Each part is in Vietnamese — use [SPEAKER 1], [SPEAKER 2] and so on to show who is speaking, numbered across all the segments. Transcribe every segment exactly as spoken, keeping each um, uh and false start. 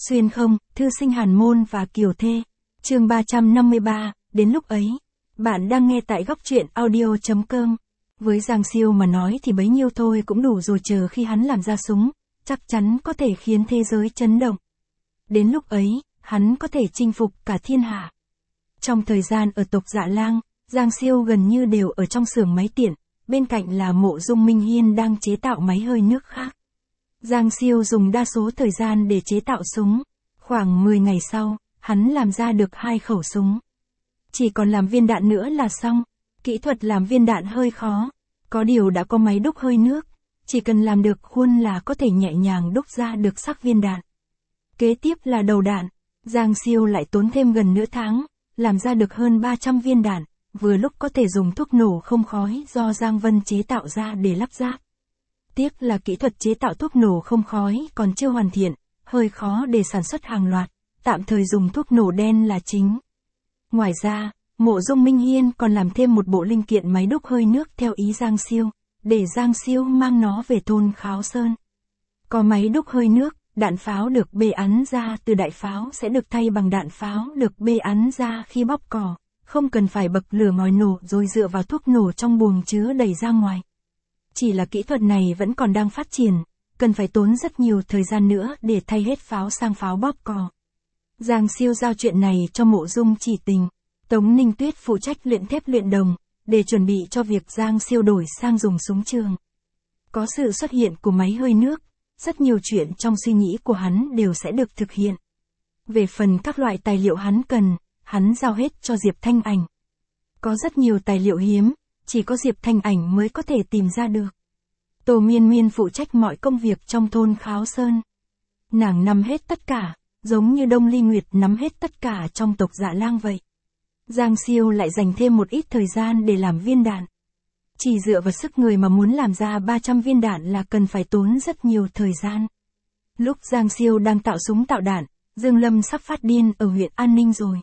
[SPEAKER 1] Xuyên không, thư sinh Hàn Môn và Kiều Thê. Chương ba trăm năm mươi ba, đến lúc ấy. Bạn đang nghe tại góc truyện audio chấm com. Với Giang Siêu mà nói thì bấy nhiêu thôi cũng đủ rồi, chờ khi hắn làm ra súng, chắc chắn có thể khiến thế giới chấn động. Đến lúc ấy, hắn có thể chinh phục cả thiên hạ. Trong thời gian ở Tộc Dạ Lang, Giang Siêu gần như đều ở trong xưởng máy tiện, bên cạnh là Mộ Dung Minh Hiên đang chế tạo máy hơi nước khác. Giang Siêu dùng đa số thời gian để chế tạo súng. Khoảng mười ngày sau, hắn làm ra được hai khẩu súng. Chỉ còn làm viên đạn nữa là xong. Kỹ thuật làm viên đạn hơi khó. Có điều đã có máy đúc hơi nước. Chỉ cần làm được khuôn là có thể nhẹ nhàng đúc ra được sắc viên đạn. Kế tiếp là đầu đạn. Giang Siêu lại tốn thêm gần nửa tháng, làm ra được hơn ba trăm viên đạn, vừa lúc có thể dùng thuốc nổ không khói do Giang Vân chế tạo ra để lắp ráp. Tiếc là kỹ thuật chế tạo thuốc nổ không khói còn chưa hoàn thiện, hơi khó để sản xuất hàng loạt, tạm thời dùng thuốc nổ đen là chính. Ngoài ra, Mộ Dung Minh Hiên còn làm thêm một bộ linh kiện máy đúc hơi nước theo ý Giang Siêu, để Giang Siêu mang nó về thôn Kháo Sơn. Có máy đúc hơi nước, đạn pháo được bê ắn ra từ đại pháo sẽ được thay bằng đạn pháo được bê ắn ra khi bóp cò, không cần phải bậc lửa ngòi nổ rồi dựa vào thuốc nổ trong buồng chứa đẩy ra ngoài. Chỉ là kỹ thuật này vẫn còn đang phát triển, cần phải tốn rất nhiều thời gian nữa để thay hết pháo sang pháo bóp cò. Giang Siêu giao chuyện này cho Mộ Dung Chỉ Tình, Tống Ninh Tuyết phụ trách luyện thép luyện đồng, để chuẩn bị cho việc Giang Siêu đổi sang dùng súng trường. Có sự xuất hiện của máy hơi nước, rất nhiều chuyện trong suy nghĩ của hắn đều sẽ được thực hiện. Về phần các loại tài liệu hắn cần, hắn giao hết cho Diệp Thanh Ảnh. Có rất nhiều tài liệu hiếm, chỉ có Diệp Thanh Ảnh mới có thể tìm ra được. Tô Miên Miên phụ trách mọi công việc trong thôn Kháo Sơn. Nàng nắm hết tất cả, giống như Đông Ly Nguyệt nắm hết tất cả trong Tộc Dạ Lang vậy. Giang Siêu lại dành thêm một ít thời gian để làm viên đạn. Chỉ dựa vào sức người mà muốn làm ra ba trăm viên đạn là cần phải tốn rất nhiều thời gian. Lúc Giang Siêu đang tạo súng tạo đạn, Dương Lâm sắp phát điên ở huyện An Ninh rồi.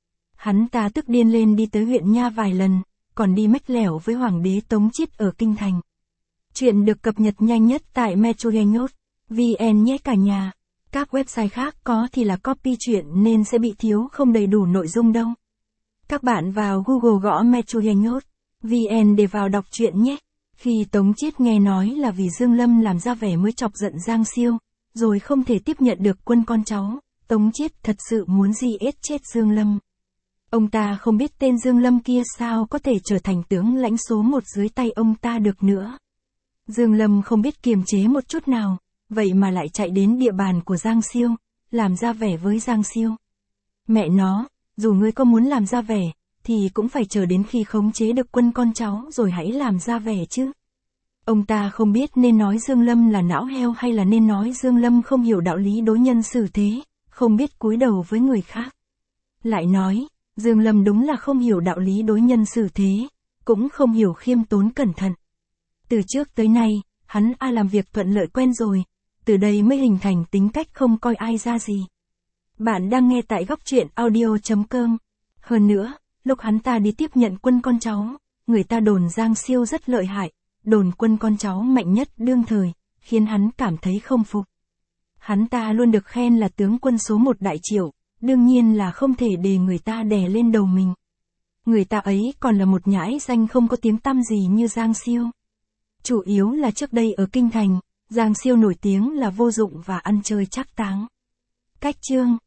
[SPEAKER 1] Hắn ta tức điên lên đi tới huyện Nha vài lần, còn đi mách lẻo với Hoàng đế Tống Chiết ở Kinh Thành. Chuyện được cập nhật nhanh nhất tại metronews chấm vn nhé cả nhà. Các website khác có thì là copy chuyện nên sẽ bị thiếu không đầy đủ nội dung đâu. Các bạn vào Google gõ metronews chấm vn để vào đọc chuyện nhé. Khi Tống Chiết nghe nói là vì Dương Lâm làm ra vẻ mới chọc giận Giang Siêu, rồi không thể tiếp nhận được quân con cháu, Tống Chiết thật sự muốn giết chết Dương Lâm. Ông ta không biết tên Dương Lâm kia sao có thể trở thành tướng lãnh số một dưới tay ông ta được nữa. Dương Lâm không biết kiềm chế một chút nào, vậy mà lại chạy đến địa bàn của Giang Siêu, làm ra vẻ với Giang Siêu. Mẹ nó, dù ngươi có muốn làm ra vẻ, thì cũng phải chờ đến khi khống chế được quân con cháu rồi hãy làm ra vẻ chứ. Ông ta không biết nên nói Dương Lâm là não heo hay là nên nói Dương Lâm không hiểu đạo lý đối nhân xử thế, không biết cúi đầu với người khác. Lại nói, Dương Lâm đúng là không hiểu đạo lý đối nhân xử thế, cũng không hiểu khiêm tốn cẩn thận. Từ trước tới nay, hắn a làm việc thuận lợi quen rồi, từ đây mới hình thành tính cách không coi ai ra gì. Bạn đang nghe tại góc truyện audio chấm com. Hơn nữa, lúc hắn ta đi tiếp nhận quân con cháu, người ta đồn Giang Siêu rất lợi hại, đồn quân con cháu mạnh nhất đương thời, khiến hắn cảm thấy không phục. Hắn ta luôn được khen là tướng quân số một Đại Triệu, đương nhiên là không thể để người ta đè lên đầu mình. Người ta ấy còn là một nhãi danh không có tiếng tăm gì như Giang Siêu. Chủ yếu là trước đây ở Kinh Thành, Giang Siêu nổi tiếng là vô dụng và ăn chơi trác táng. Cách chương